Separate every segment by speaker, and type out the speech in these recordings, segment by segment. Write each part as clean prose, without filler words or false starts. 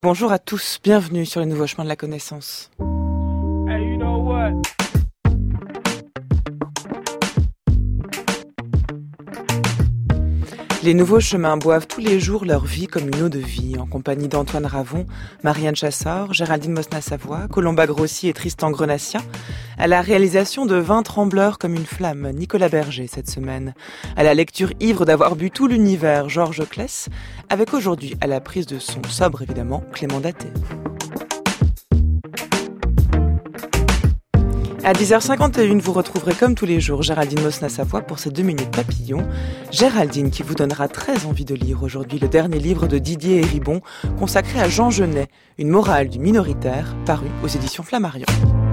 Speaker 1: Bonjour à tous, bienvenue sur les nouveaux chemins de la connaissance.
Speaker 2: Hey, you know what?
Speaker 1: Les nouveaux chemins boivent tous les jours leur vie comme une eau de vie, en compagnie d'Antoine Ravon, Marianne Chassor, Géraldine Mosna-Savoie, Colomba Grossi et Tristan Grenassia. À la réalisation de 20 trembleurs comme une flamme, Nicolas Berger cette semaine. À la lecture ivre d'avoir bu tout l'univers, Georges Claes. Avec aujourd'hui, à la prise de son sobre évidemment, Clément Daté. À 10h51, vous retrouverez comme tous les jours Géraldine Mosna-Savoie pour ses 2 minutes papillons. Géraldine qui vous donnera très envie de lire aujourd'hui le dernier livre de Didier Héribon consacré à Jean Genet, une morale du minoritaire, paru aux éditions Flammarion.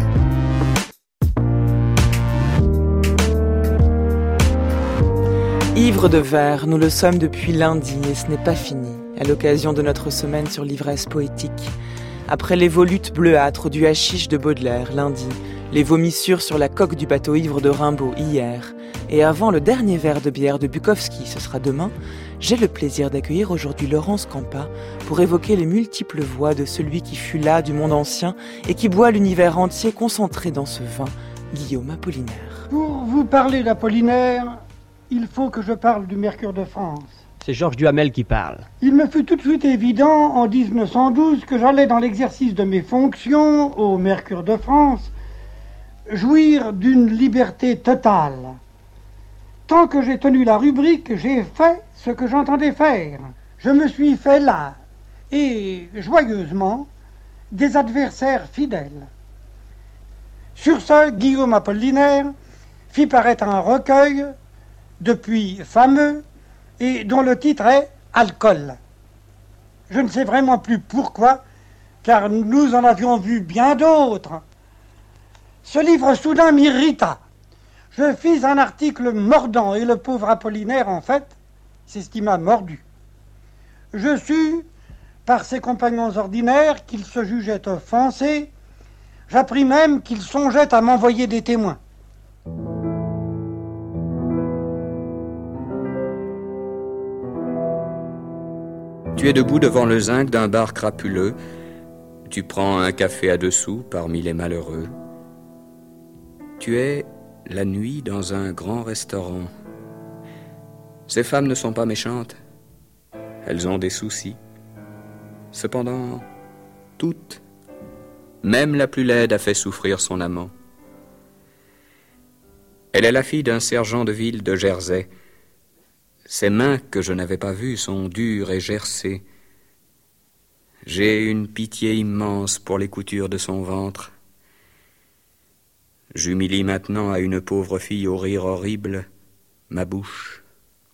Speaker 1: Ivre de vers, nous le sommes depuis lundi et ce n'est pas fini, à l'occasion de notre semaine sur l'ivresse poétique. Après les volutes bleuâtres du hashish de Baudelaire lundi, les vomissures sur la coque du bateau ivre de Rimbaud hier, et avant le dernier verre de bière de Bukowski, ce sera demain, j'ai le plaisir d'accueillir aujourd'hui Laurence Campa pour évoquer les multiples voix de celui qui fut là du monde ancien et qui boit l'univers entier concentré dans ce vin, Guillaume Apollinaire.
Speaker 3: Pour vous parler d'Apollinaire, il faut que je parle du Mercure de France.
Speaker 4: C'est Georges Duhamel qui parle.
Speaker 3: Il me fut tout de suite évident en 1912 que j'allais dans l'exercice de mes fonctions au Mercure de France jouir d'une liberté totale. Tant que j'ai tenu la rubrique, j'ai fait ce que j'entendais faire. Je me suis fait là, et joyeusement, des adversaires fidèles. Sur ce, Guillaume Apollinaire fit paraître un recueil, depuis fameux, et dont le titre est « Alcool ». Je ne sais vraiment plus pourquoi, car nous en avions vu bien d'autres. Ce livre soudain m'irrita. Je fis un article mordant, et le pauvre Apollinaire, en fait, c'est ce qui m'a mordu. Je sus, par ses compagnons ordinaires, qu'il se jugeait offensé. J'appris même qu'il songeait à m'envoyer des témoins.
Speaker 5: Tu es debout devant le zinc d'un bar crapuleux. Tu prends un café à 2 sous parmi les malheureux. Tu es la nuit dans un grand restaurant. Ces femmes ne sont pas méchantes. Elles ont des soucis. Cependant, toutes, même la plus laide, a fait souffrir son amant. Elle est la fille d'un sergent de ville de Jersey. Ses mains que je n'avais pas vues sont dures et gercées. J'ai une pitié immense pour les coutures de son ventre. J'humilie maintenant à une pauvre fille au rire horrible ma bouche.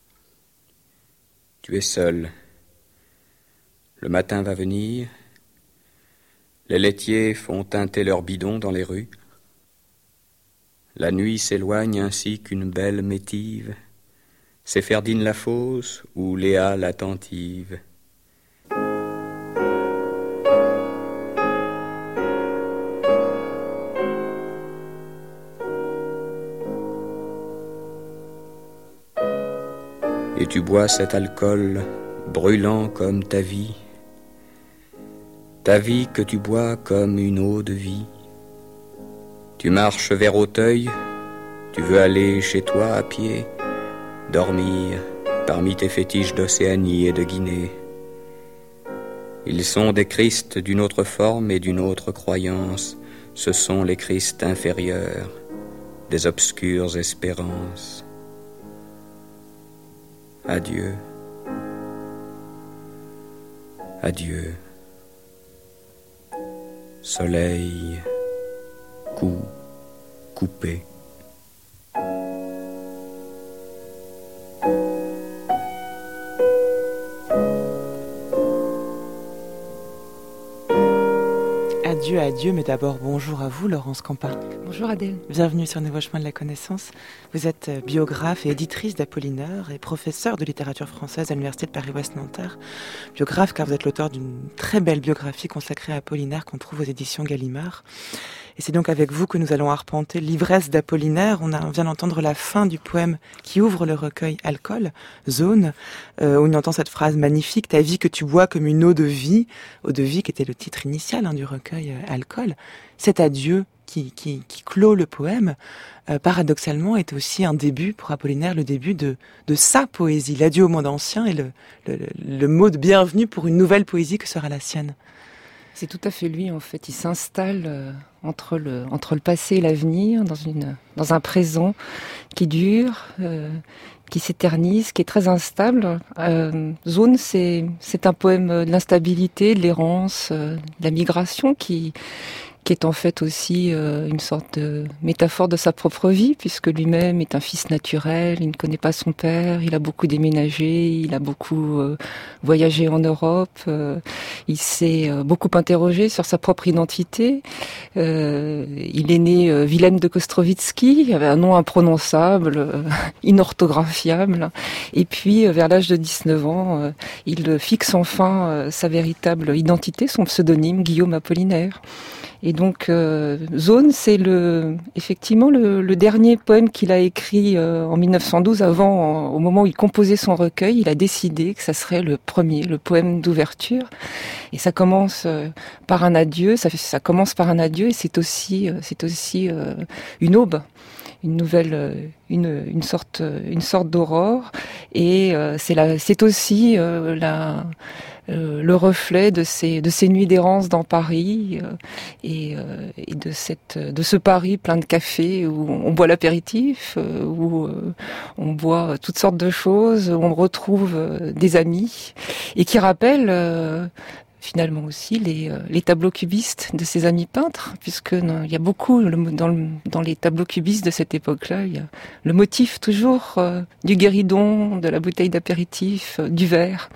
Speaker 5: Tu es seul. Le matin va venir. Les laitiers font teinter leurs bidons dans les rues. La nuit s'éloigne ainsi qu'une belle métive. C'est Ferdine la fausse ou Léa l'attentive. Et tu bois cet alcool brûlant comme ta vie que tu bois comme une eau de vie. Tu marches vers Auteuil, tu veux aller chez toi à pied, dormir parmi tes fétiches d'Océanie et de Guinée. Ils sont des Christs d'une autre forme et d'une autre croyance. Ce sont les Christs inférieurs, des obscures espérances. Adieu. Adieu. Soleil, coupé.
Speaker 1: Adieu, mais d'abord bonjour à vous Laurence Campa.
Speaker 6: Bonjour Adèle.
Speaker 1: Bienvenue sur Nouveaux Chemins de la Connaissance. Vous êtes biographe et éditrice d'Apollinaire et professeure de littérature française à l'Université de Paris-Ouest Nanterre. Biographe car vous êtes l'auteur d'une très belle biographie consacrée à Apollinaire qu'on trouve aux éditions Gallimard. Et c'est donc avec vous que nous allons arpenter l'ivresse d'Apollinaire. On vient d'entendre la fin du poème qui ouvre le recueil Alcool, Zone, où on entend cette phrase magnifique, ta vie que tu bois comme une eau de vie qui était le titre initial du recueil Alcool. Cet adieu qui clôt le poème, paradoxalement, est aussi un début pour Apollinaire, le début de sa poésie, l'adieu au monde ancien et le mot de bienvenue pour une nouvelle poésie que sera la sienne.
Speaker 6: C'est tout à fait lui, en fait. Il s'installe entre le passé et l'avenir, dans un présent qui dure, qui s'éternise, qui est très instable. Zone, c'est un poème de l'instabilité, de l'errance, de la migration qui est en fait aussi une sorte de métaphore de sa propre vie, puisque lui-même est un fils naturel, il ne connaît pas son père, il a beaucoup déménagé, il a beaucoup voyagé en Europe, il s'est beaucoup interrogé sur sa propre identité. Il est né Wilhelm de Kostrowitzki, il avait un nom imprononçable, inorthographiable, et puis vers l'âge de 19 ans, il fixe enfin sa véritable identité, son pseudonyme, Guillaume Apollinaire. Et donc, Zone, c'est effectivement le dernier poème qu'il a écrit en 1912. Au moment où il composait son recueil, il a décidé que ça serait le poème d'ouverture. Et ça commence par un adieu. Ça commence par un adieu, et c'est aussi une aube, une nouvelle, une sorte d'aurore. Et c'est aussi le reflet de ces nuits d'errance dans Paris et de ce Paris plein de cafés où on boit l'apéritif, où on boit toutes sortes de choses, où on retrouve des amis et qui rappelle finalement aussi les tableaux cubistes de ses amis peintres, puisque il y a beaucoup dans les tableaux cubistes de cette époque-là, il y a le motif toujours du guéridon, de la bouteille d'apéritif, du verre.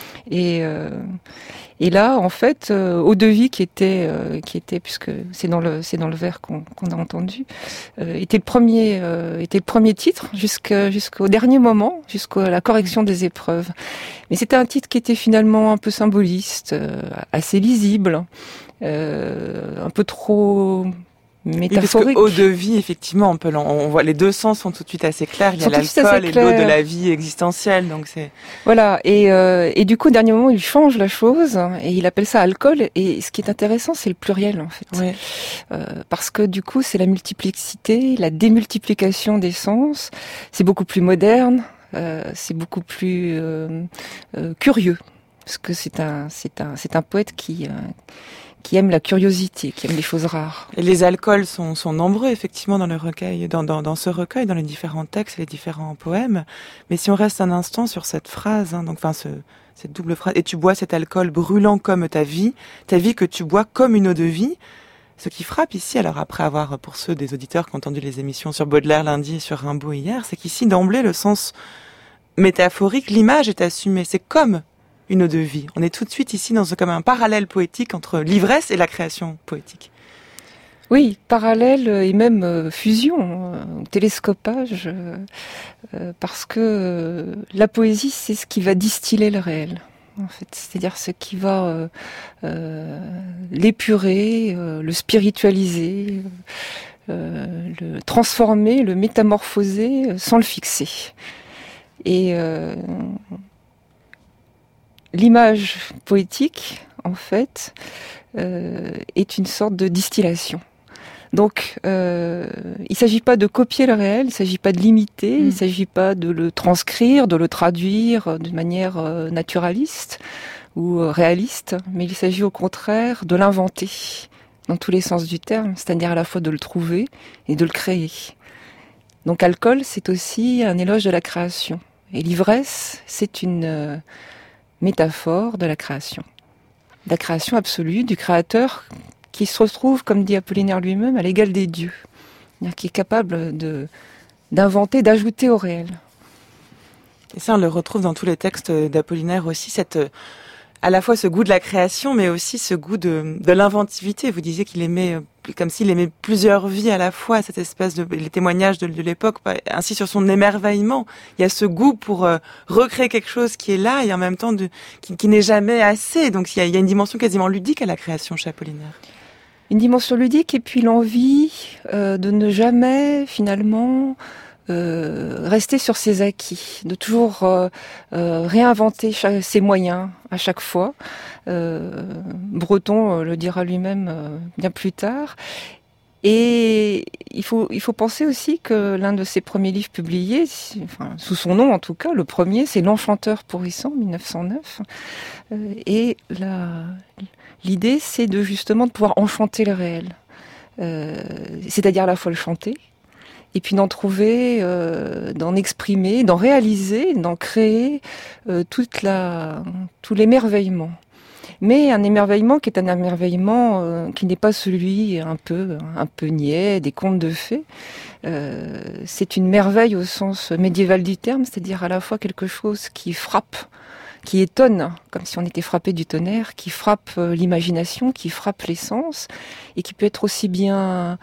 Speaker 6: Et là, en fait, Eau de vie qui était, puisque c'est dans le vers qu'on a entendu, était le premier titre jusqu'au dernier moment, jusqu'à la correction des épreuves. Mais c'était un titre qui était finalement un peu symboliste, assez lisible, un peu trop métaphorique.
Speaker 1: Oui, parce que eau de vie, effectivement, on voit les deux sens sont tout de suite assez clairs. Il y a l'alcool et l'eau de la vie existentielle, donc c'est.
Speaker 6: Voilà. Et du coup, au dernier moment, il change la chose et il appelle ça alcool. Et ce qui est intéressant, c'est le pluriel, en fait.
Speaker 1: Ouais.
Speaker 6: Parce que du coup, c'est la multiplicité, la démultiplication des sens. C'est beaucoup plus moderne. C'est beaucoup plus curieux. Parce que c'est un poète qui aime la curiosité, qui aime les choses rares.
Speaker 1: Et les alcools sont nombreux, effectivement, dans le recueil, dans ce recueil, dans les différents textes, les différents poèmes. Mais si on reste un instant sur cette phrase, cette double phrase, et tu bois cet alcool brûlant comme ta vie que tu bois comme une eau de vie. Ce qui frappe ici, alors après avoir, pour ceux des auditeurs qui ont entendu les émissions sur Baudelaire lundi et sur Rimbaud hier, c'est qu'ici, d'emblée, le sens métaphorique, l'image est assumée. C'est comme une eau de vie. On est tout de suite ici comme un parallèle poétique entre l'ivresse et la création poétique.
Speaker 6: Oui, parallèle et même fusion, télescopage, parce que la poésie, c'est ce qui va distiller le réel, en fait. C'est-à-dire ce qui va l'épurer, le spiritualiser, le transformer, le métamorphoser sans le fixer. Et l'image poétique, en fait, est une sorte de distillation. Donc, il ne s'agit pas de copier le réel, il ne s'agit pas de l'imiter, il ne s'agit pas de le transcrire, de le traduire de manière naturaliste ou réaliste, mais il s'agit au contraire de l'inventer, dans tous les sens du terme, c'est-à-dire à la fois de le trouver et de le créer. Donc, alcool, c'est aussi un éloge de la création. Et l'ivresse, c'est une métaphore de la création absolue, du créateur qui se retrouve, comme dit Apollinaire lui-même, à l'égal des dieux, c'est-à-dire qui est capable d'inventer, d'ajouter au réel.
Speaker 1: Et ça, on le retrouve dans tous les textes d'Apollinaire aussi, à la fois ce goût de la création, mais aussi ce goût de l'inventivité. Vous disiez qu'il aimait, comme s'il aimait plusieurs vies à la fois, cette espèce les témoignages de l'époque, ainsi sur son émerveillement. Il y a ce goût pour recréer quelque chose qui est là et en même temps qui n'est jamais assez. Donc il y a une dimension quasiment ludique à la création chez Apollinaire.
Speaker 6: Une dimension ludique et puis l'envie de ne jamais finalement rester sur ses acquis, de toujours réinventer ses moyens à chaque fois. Breton le dira lui-même bien plus tard. Et il faut penser aussi que l'un de ses premiers livres publiés, sous son nom en tout cas, le premier, c'est L'Enchanteur pourrissant, 1909. Et l'idée, c'est justement de pouvoir enchanter le réel. C'est-à-dire à la fois le chanter, et puis d'en trouver, d'en exprimer, d'en réaliser, d'en créer tout l'émerveillement. Mais un émerveillement qui est un émerveillement qui n'est pas celui un peu niais des contes de fées. C'est une merveille au sens médiéval du terme, c'est-à-dire à la fois quelque chose qui frappe, qui étonne, comme si on était frappé du tonnerre, qui frappe l'imagination, qui frappe les sens, et qui peut être aussi bien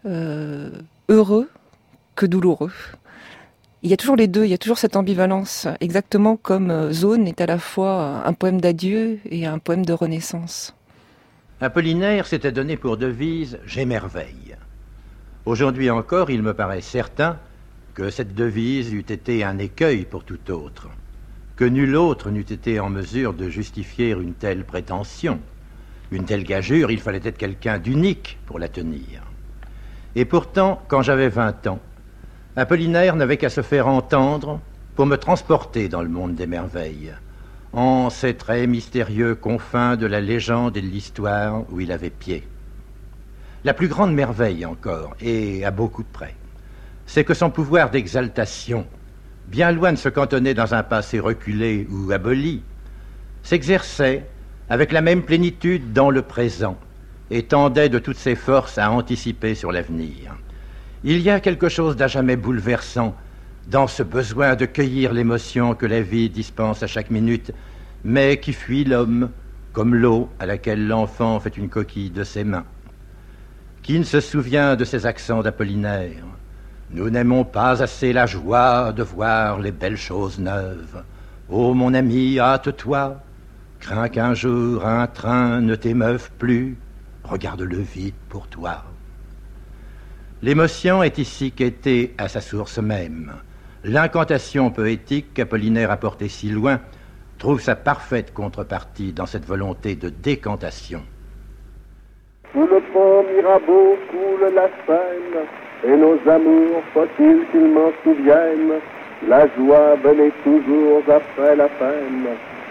Speaker 6: heureux que douloureux. Il y a toujours les deux, il y a toujours cette ambivalence, exactement comme Zone est à la fois un poème d'adieu et un poème de renaissance.
Speaker 7: Apollinaire s'était donné pour devise « J'émerveille ». Aujourd'hui encore, il me paraît certain que cette devise eût été un écueil pour tout autre, que nul autre n'eût été en mesure de justifier une telle prétention. Une telle gageure, il fallait être quelqu'un d'unique pour la tenir. Et pourtant, quand j'avais 20 ans, Apollinaire n'avait qu'à se faire entendre pour me transporter dans le monde des merveilles, en ces très mystérieux confins de la légende et de l'histoire où il avait pied. La plus grande merveille encore, et à beaucoup de près, c'est que son pouvoir d'exaltation, bien loin de se cantonner dans un passé reculé ou aboli, s'exerçait avec la même plénitude dans le présent et tendait de toutes ses forces à anticiper sur l'avenir. Il y a quelque chose d'à jamais bouleversant dans ce besoin de cueillir l'émotion que la vie dispense à chaque minute, mais qui fuit l'homme comme l'eau à laquelle l'enfant fait une coquille de ses mains. Qui ne se souvient de ces accents d'Apollinaire ? Nous n'aimons pas assez la joie de voir les belles choses neuves. Ô mon ami, hâte-toi, crains qu'un jour un train ne t'émeuve plus, regarde le vide pour toi. L'émotion est ici quêtée à sa source même. L'incantation poétique qu'Apollinaire a portée si loin trouve sa parfaite contrepartie dans cette volonté de décantation.
Speaker 8: Sous le pont Mirabeau coule la Seine, et nos amours, faut-il qu'ils m'en souviennent, la joie venait toujours après la peine.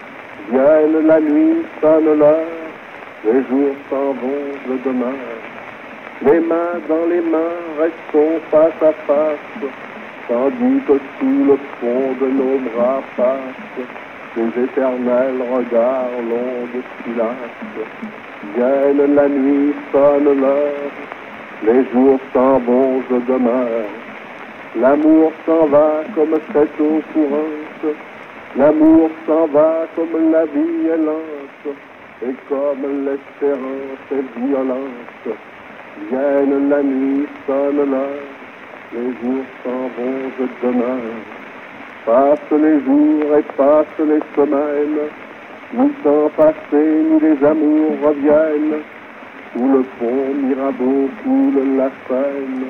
Speaker 8: Vienne la nuit, sonne l'heure, les jours s'en vont, le demeure. Les mains dans les mains, restons face à face, tandis que sous le fond de nos bras passent les éternels regards longs de silence. Vienne la nuit, sonne l'heure, les jours s'en vont, je demeure. L'amour s'en va comme cette eau courante, l'amour s'en va comme la vie est lente, et comme l'espérance est violente. Vienne la nuit, sonne l'heure, les jours s'en vont, je demeure. Passent les jours et passent les semaines, ni temps passé, ni les amours reviennent. Sous le pont Mirabeau coule la Seine.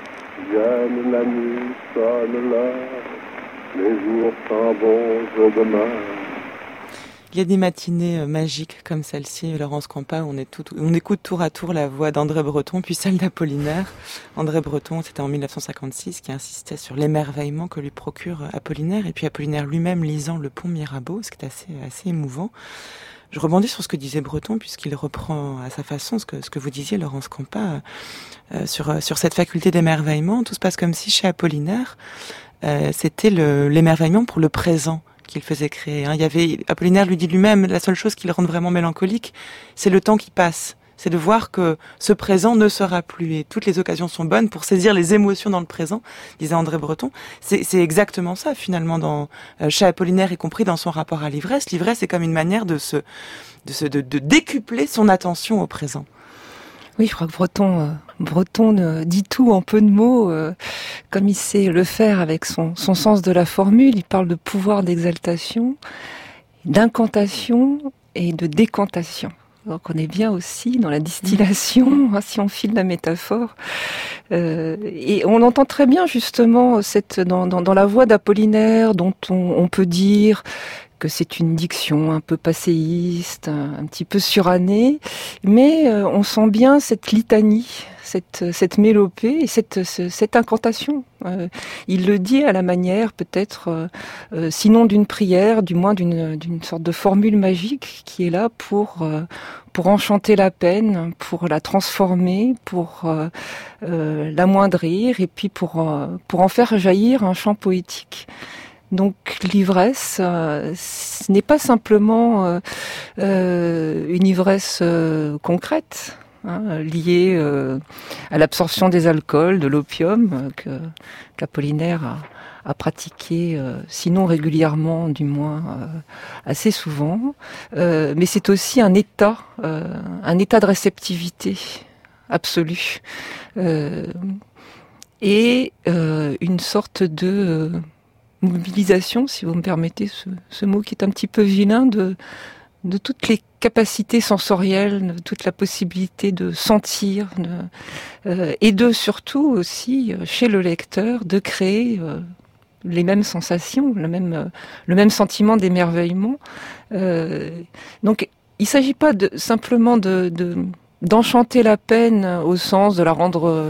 Speaker 8: Vienne la nuit, sonne l'heure, les jours s'en vont, je demeure.
Speaker 1: Il y a des matinées magiques comme celle-ci, Laurence Campa, où on écoute tour à tour la voix d'André Breton, puis celle d'Apollinaire. André Breton, c'était en 1956, qui insistait sur l'émerveillement que lui procure Apollinaire, et puis Apollinaire lui-même lisant Le Pont Mirabeau, ce qui est assez émouvant. Je rebondis sur ce que disait Breton, puisqu'il reprend à sa façon ce que vous disiez, Laurence Campa, sur cette faculté d'émerveillement. Tout se passe comme si chez Apollinaire, c'était l'émerveillement pour le présent qu'il faisait créer. Apollinaire lui dit lui-même, la seule chose qui le rend vraiment mélancolique, c'est le temps qui passe. C'est de voir que ce présent ne sera plus. Et toutes les occasions sont bonnes pour saisir les émotions dans le présent, disait André Breton. C'est exactement ça, finalement, chez Apollinaire, y compris dans son rapport à l'ivresse. L'ivresse est comme une manière de décupler son attention au présent.
Speaker 6: Oui, je crois que Breton dit tout en peu de mots, comme il sait le faire avec son sens de la formule. Il parle de pouvoir d'exaltation, d'incantation et de décantation. Alors qu'on est bien aussi dans la distillation, si on file la métaphore. Et on entend très bien justement dans la voix d'Apollinaire, dont on peut dire que c'est une diction un peu passéiste, un petit peu surannée, mais on sent bien cette litanie, cette mélopée et cette incantation. Il le dit à la manière peut-être, sinon d'une prière, du moins d'une sorte de formule magique qui est là pour enchanter la peine, pour la transformer, pour l'amoindrir et puis pour en faire jaillir un chant poétique. Donc l'ivresse, ce n'est pas simplement une ivresse concrète, liée à l'absorption des alcools, de l'opium, qu'Apollinaire a pratiqué, sinon régulièrement, du moins assez souvent. Mais c'est aussi un état de réceptivité absolue et une sorte de mobilisation, si vous me permettez ce mot qui est un petit peu vilain, de toutes les capacités sensorielles, de toute la possibilité de sentir, et surtout aussi, chez le lecteur, de créer les mêmes sensations, le même sentiment d'émerveillement. Donc, il ne s'agit pas simplement d'enchanter la peine au sens de la rendre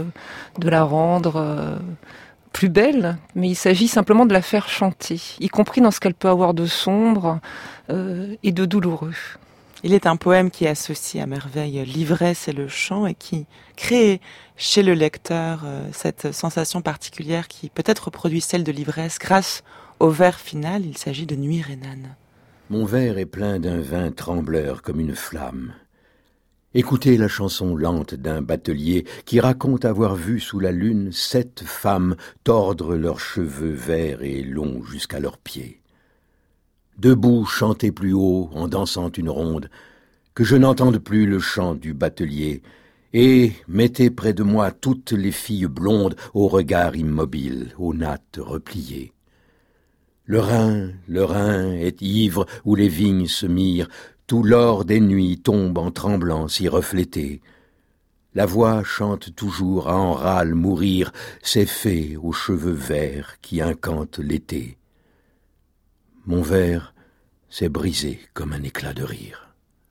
Speaker 6: plus belle, mais il s'agit simplement de la faire chanter, y compris dans ce qu'elle peut avoir de sombre et de douloureux.
Speaker 1: Il est un poème qui associe à merveille l'ivresse et le chant et qui crée chez le lecteur cette sensation particulière qui peut-être reproduit celle de l'ivresse grâce au vers final. Il s'agit de Nuit rhénane.
Speaker 9: Mon verre est plein d'un vin trembleur comme une flamme. Écoutez la chanson lente d'un batelier qui raconte avoir vu sous la lune 7 femmes tordre leurs cheveux verts et longs jusqu'à leurs pieds. Debout, chantez plus haut en dansant une ronde, que je n'entende plus le chant du batelier, et mettez près de moi toutes les filles blondes au regard immobile, aux nattes repliées. Le Rhin est ivre où les vignes se mirent, tout l'or des nuits tombe en tremblant s'y refléter. La voix chante toujours à en râle mourir ces fées aux cheveux verts qui incantent l'été. Mon verre s'est brisé comme un éclat de rire.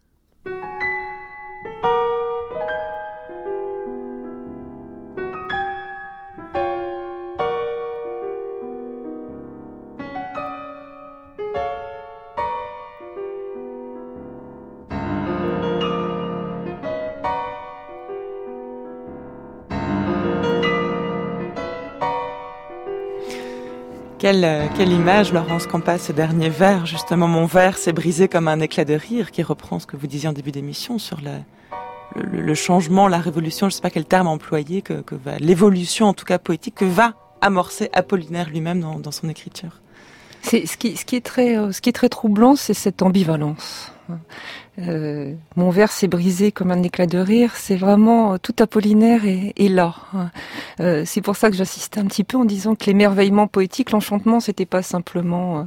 Speaker 1: Quelle image, Laurence Campas, ce dernier vers, justement, mon verre s'est brisé comme un éclat de rire, qui reprend ce que vous disiez en début d'émission sur le changement, la révolution, je ne sais pas quel terme employer, l'évolution en tout cas poétique, que va amorcer Apollinaire lui-même dans son écriture.
Speaker 6: Ce qui est très troublant, c'est cette ambivalence. Mon verre s'est brisé comme un éclat de rire, c'est vraiment tout Apollinaire est là. C'est pour ça que j'insistais un petit peu en disant que l'émerveillement poétique, l'enchantement, c'était pas simplement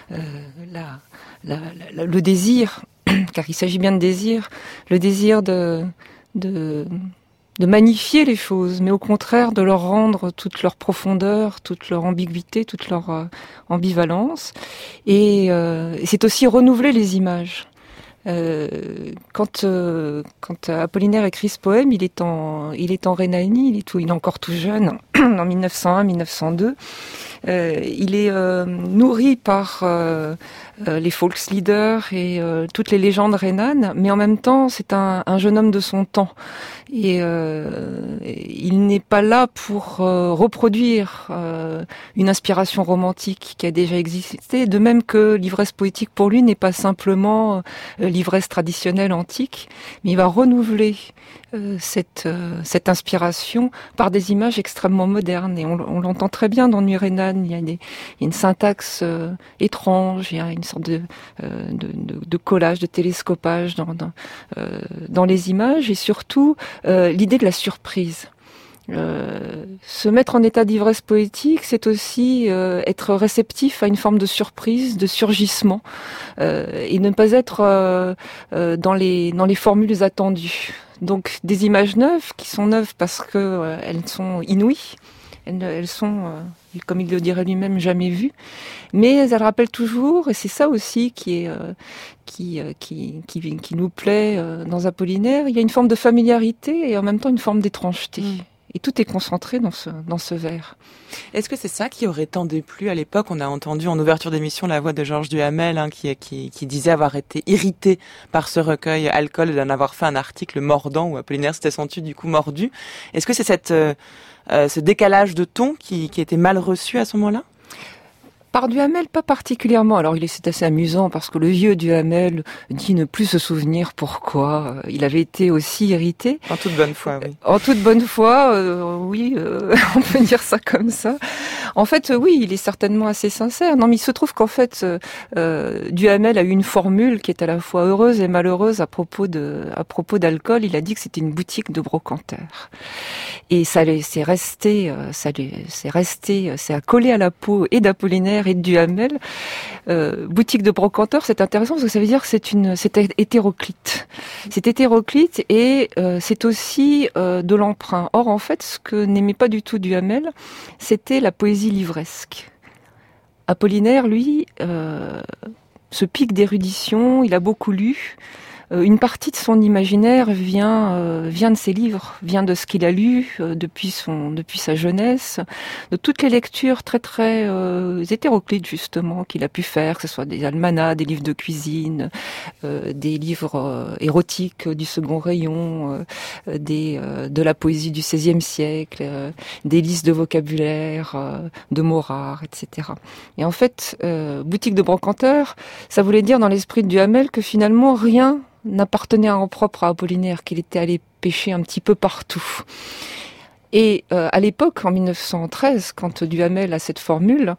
Speaker 6: le désir, car il s'agit bien de désir, le désir de magnifier les choses, mais au contraire de leur rendre toute leur profondeur, toute leur ambiguïté, toute leur ambivalence. Et c'est aussi renouveler les images. Quand Apollinaire écrit ce poème, il est en Rhénanie, il est encore tout jeune, en 1901-1902. Il est nourri par les Volkslieder et toutes les légendes rhénanes, mais en même temps, c'est un jeune homme de son temps. Et il n'est pas là pour reproduire une inspiration romantique qui a déjà existé, de même que l'ivresse poétique pour lui n'est pas simplement l'ivresse traditionnelle antique, mais il va renouveler cette inspiration par des images extrêmement modernes. Et on l'entend très bien dans Nuit rhénane, il y a une syntaxe étrange, il y a une sorte de collage, de télescopage dans les images, et surtout l'idée de la surprise. Se mettre en état d'ivresse poétique, c'est aussi être réceptif à une forme de surprise, de surgissement, et ne pas être dans les formules attendues. Donc des images neuves qui sont neuves parce que elles sont inouïes, elles sont, comme il le dirait lui-même, jamais vues, mais elles rappellent toujours, et c'est ça aussi qui nous plaît dans Apollinaire, il y a une forme de familiarité et en même temps une forme d'étrangeté. Et tout est concentré dans ce vers.
Speaker 1: Est-ce que c'est ça qui aurait tant déplu à l'époque? On a entendu en ouverture d'émission la voix de Georges Duhamel qui disait avoir été irrité par ce recueil Alcool et d'en avoir fait un article mordant où Apollinaire s'était senti du coup mordu. Est-ce que c'est ce décalage de ton qui était mal reçu à ce moment-là?
Speaker 6: Par Duhamel, pas particulièrement. Alors, c'est assez amusant parce que le vieux Duhamel dit ne plus se souvenir pourquoi. Il avait été aussi irrité.
Speaker 1: En toute bonne foi, oui.
Speaker 6: En toute bonne foi, oui, on peut dire ça comme ça. En fait, oui, il est certainement assez sincère. Non, mais il se trouve qu'en fait, Duhamel a eu une formule qui est à la fois heureuse et malheureuse à propos d'Alcool. Il a dit que c'était une boutique de brocanteurs. Et ça a collé à la peau et d'Apollinaire et de Duhamel. Boutique de brocanteurs, c'est intéressant parce que ça veut dire que c'est hétéroclite. C'est hétéroclite et c'est aussi de l'emprunt. Or, en fait, ce que n'aimait pas du tout Duhamel, c'était la poésie livresque. Apollinaire, lui, se pique d'érudition, il a beaucoup lu. Une partie de son imaginaire vient de ses livres, vient de ce qu'il a lu depuis sa jeunesse, de toutes les lectures très très hétéroclites justement qu'il a pu faire, que ce soit des almanachs, des livres de cuisine, des livres érotiques du second rayon, de la poésie du XVIe siècle, des listes de vocabulaire, de mots rares, etc. Et en fait, boutique de brocanteurs, ça voulait dire dans l'esprit de Duhamel que finalement rien n'appartenait en propre à Apollinaire, qu'il était allé pêcher un petit peu partout. Et à l'époque, en 1913, quand Duhamel a cette formule,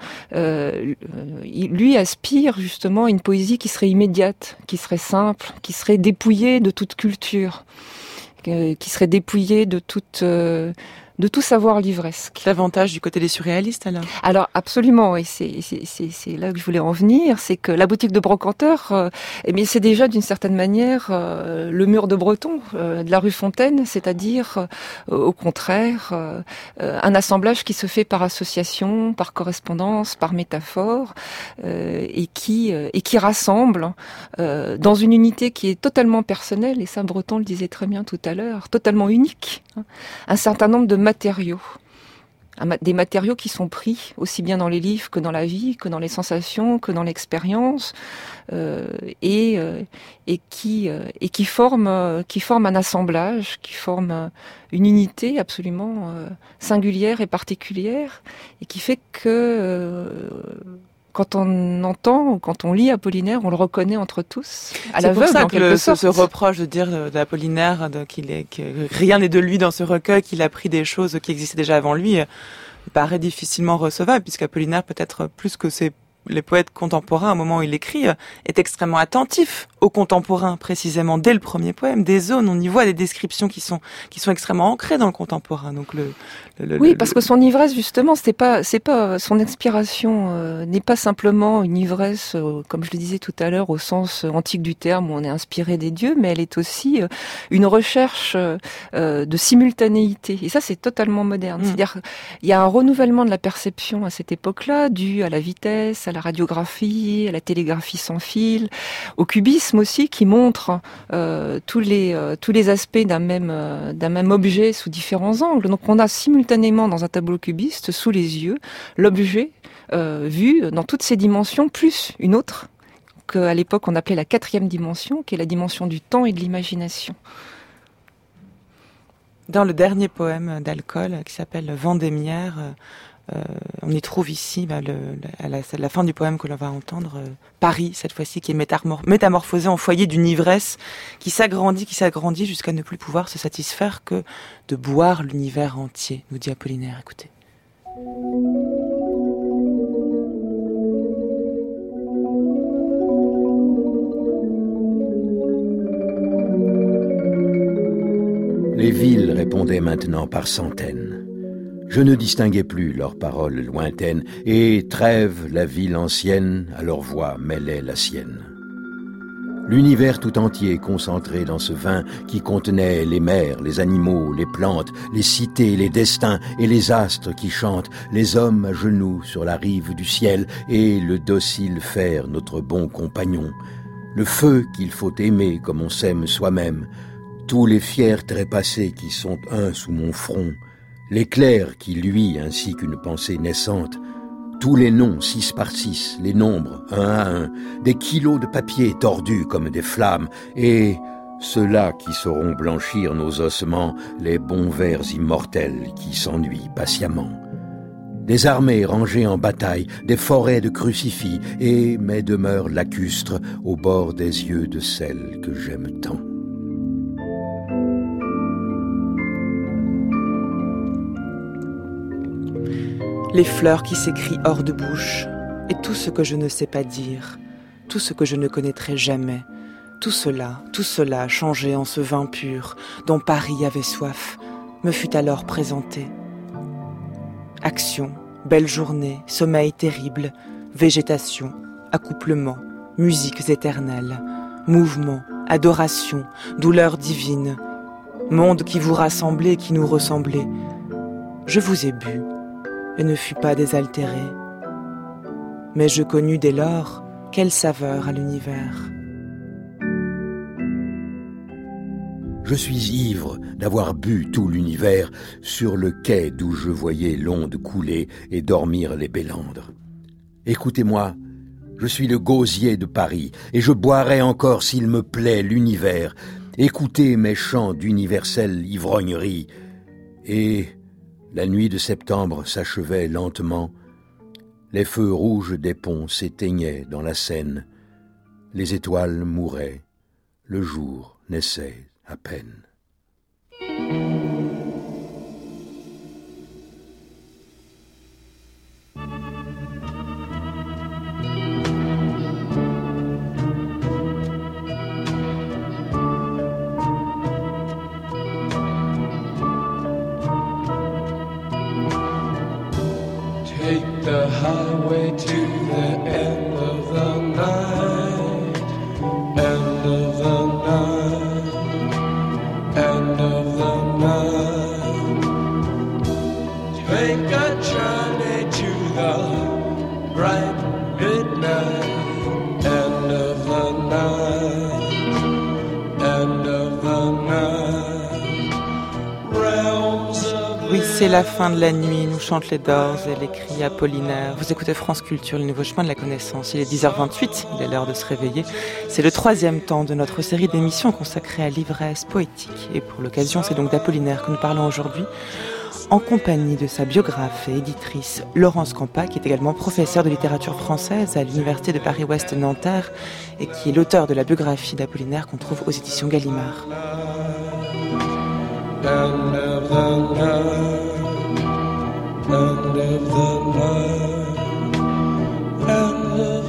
Speaker 6: lui aspire justement à une poésie qui serait immédiate, qui serait simple, qui serait dépouillée de toute culture, qui serait dépouillée de tout savoir livresque.
Speaker 1: L'avantage du côté des surréalistes, alors?
Speaker 6: Alors, absolument, et c'est là que je voulais en venir, c'est que la boutique de brocanteurs, mais c'est déjà d'une certaine manière le mur de Breton, de la rue Fontaine, c'est-à-dire, au contraire, un assemblage qui se fait par association, par correspondance, par métaphore, et qui rassemble dans une unité qui est totalement personnelle, et ça Breton le disait très bien tout à l'heure, totalement unique, hein, un certain nombre de matériaux. Des matériaux qui sont pris aussi bien dans les livres que dans la vie, que dans les sensations, que dans l'expérience, et qui forment un assemblage, qui forment une unité absolument singulière et particulière, et qui fait que quand on entend ou quand on lit Apollinaire, on le reconnaît entre tous, à l'aveugle en quelque sorte.
Speaker 1: Ce reproche de dire d'Apollinaire que rien n'est de lui dans ce recueil, qu'il a pris des choses qui existaient déjà avant lui, paraît difficilement recevable, puisqu'Apollinaire, peut-être plus que les poètes contemporains, au moment où il écrit, est extrêmement attentif aux contemporains, précisément dès le premier poème. Des zones, on y voit des descriptions qui sont extrêmement ancrées dans le contemporain. Donc
Speaker 6: parce que son ivresse, justement, c'est pas son inspiration n'est pas simplement une ivresse, comme je le disais tout à l'heure, au sens antique du terme, où on est inspiré des dieux, mais elle est aussi une recherche de simultanéité. Et ça, c'est totalement moderne. C'est-à-dire, il y a un renouvellement de la perception à cette époque-là, dû à la vitesse, à la radiographie, à la télégraphie sans fil, au cubisme aussi, qui montre tous les aspects d'un même objet sous différents angles. Donc on a simultanément dans un tableau cubiste sous les yeux l'objet vu dans toutes ses dimensions, plus une autre qu'à l'époque on appelait la 4e dimension, qui est la dimension du temps et de l'imagination.
Speaker 1: Dans le dernier poème d'Alcool, qui s'appelle Vendémiaire, on y trouve ici, à la fin du poème que l'on va entendre, Paris, cette fois-ci, qui est métamorphosé en foyer d'une ivresse qui s'agrandit jusqu'à ne plus pouvoir se satisfaire que de boire l'univers entier, nous dit Apollinaire. Écoutez.
Speaker 9: Les villes répondaient maintenant par centaines. Je ne distinguais plus leurs paroles lointaines, et Trèves, la ville ancienne, à leur voix mêlait la sienne. L'univers tout entier concentré dans ce vin qui contenait les mers, les animaux, les plantes, les cités, les destins et les astres qui chantent, les hommes à genoux sur la rive du ciel et le docile fer, notre bon compagnon, le feu qu'il faut aimer comme on s'aime soi-même, tous les fiers trépassés qui sont un sous mon front, l'éclair qui luit ainsi qu'une pensée naissante, tous les noms 6 par 6, les nombres 1 à 1, des kilos de papier tordus comme des flammes, et ceux-là qui sauront blanchir nos ossements, les bons vers immortels qui s'ennuient patiemment. Des armées rangées en bataille, des forêts de crucifix, et mes demeures lacustres au bord des yeux de celle que j'aime tant.
Speaker 1: Les fleurs qui s'écrient hors de bouche, et tout ce que je ne sais pas dire, tout ce que je ne connaîtrai jamais, tout cela changé en ce vin pur dont Paris avait soif, me fut alors présenté. Action, belle journée, sommeil terrible, végétation, accouplement, musiques éternelles, mouvement, adoration, douleur divine, monde qui vous rassemblait, qui nous ressemblait. Je vous ai bu, et ne fus pas désaltéré. Mais je connus dès lors quelle saveur à l'univers.
Speaker 9: Je suis ivre d'avoir bu tout l'univers sur le quai d'où je voyais l'onde couler et dormir les bélandres. Écoutez-moi, je suis le gosier de Paris et je boirai encore s'il me plaît l'univers. Écoutez mes chants d'universelle ivrognerie. Et la nuit de septembre s'achevait lentement. Les feux rouges des ponts s'éteignaient dans la Seine. Les étoiles mouraient. Le jour naissait à peine.
Speaker 2: Take the highway to the end of the night, end of the night, end of the night. Take a journey to the bright midnight, end of the night, end of the night. Realms of
Speaker 1: Oui, c'est la fin de la nuit, nous chantent les Doors et les cris Apollinaire. Vous écoutez France Culture, le nouveau chemin de la connaissance. Il est 10h28, il est l'heure de se réveiller. C'est le 3e temps de notre série d'émissions consacrée à l'ivresse poétique. Et pour l'occasion, c'est donc d'Apollinaire que nous parlons aujourd'hui, en compagnie de sa biographe et éditrice Laurence Campa, qui est également professeure de littérature française à l'Université de Paris-Ouest Nanterre et qui est l'auteur de la biographie d'Apollinaire qu'on trouve aux éditions Gallimard.
Speaker 2: end of the night, end of the night, end of the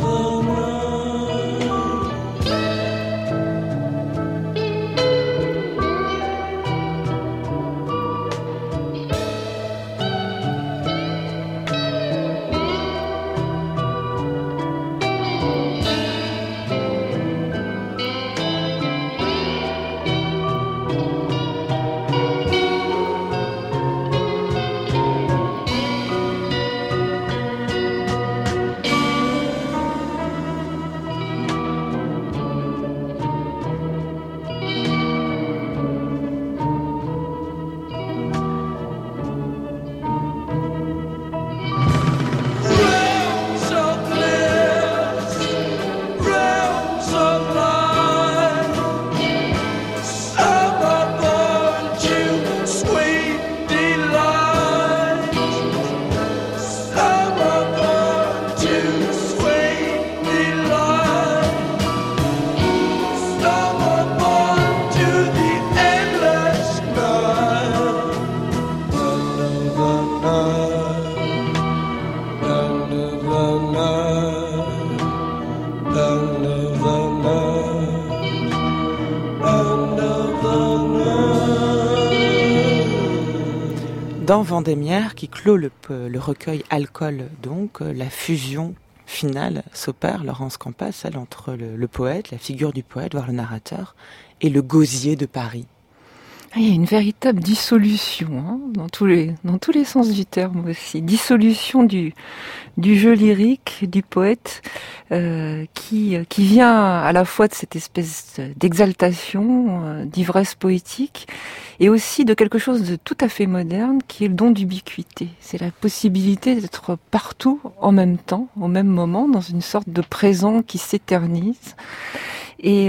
Speaker 1: Dans Vendémiaire, qui clôt le recueil Alcool, donc, la fusion finale s'opère, Laurence Campas, celle entre le poète, la figure du poète, voire le narrateur, et le gosier de Paris.
Speaker 6: Il y a une véritable dissolution, dans tous les sens du terme aussi. Dissolution du jeu lyrique, du poète, qui vient à la fois de cette espèce d'exaltation, d'ivresse poétique, et aussi de quelque chose de tout à fait moderne, qui est le don d'ubiquité. C'est la possibilité d'être partout en même temps, au même moment, dans une sorte de présent qui s'éternise. Et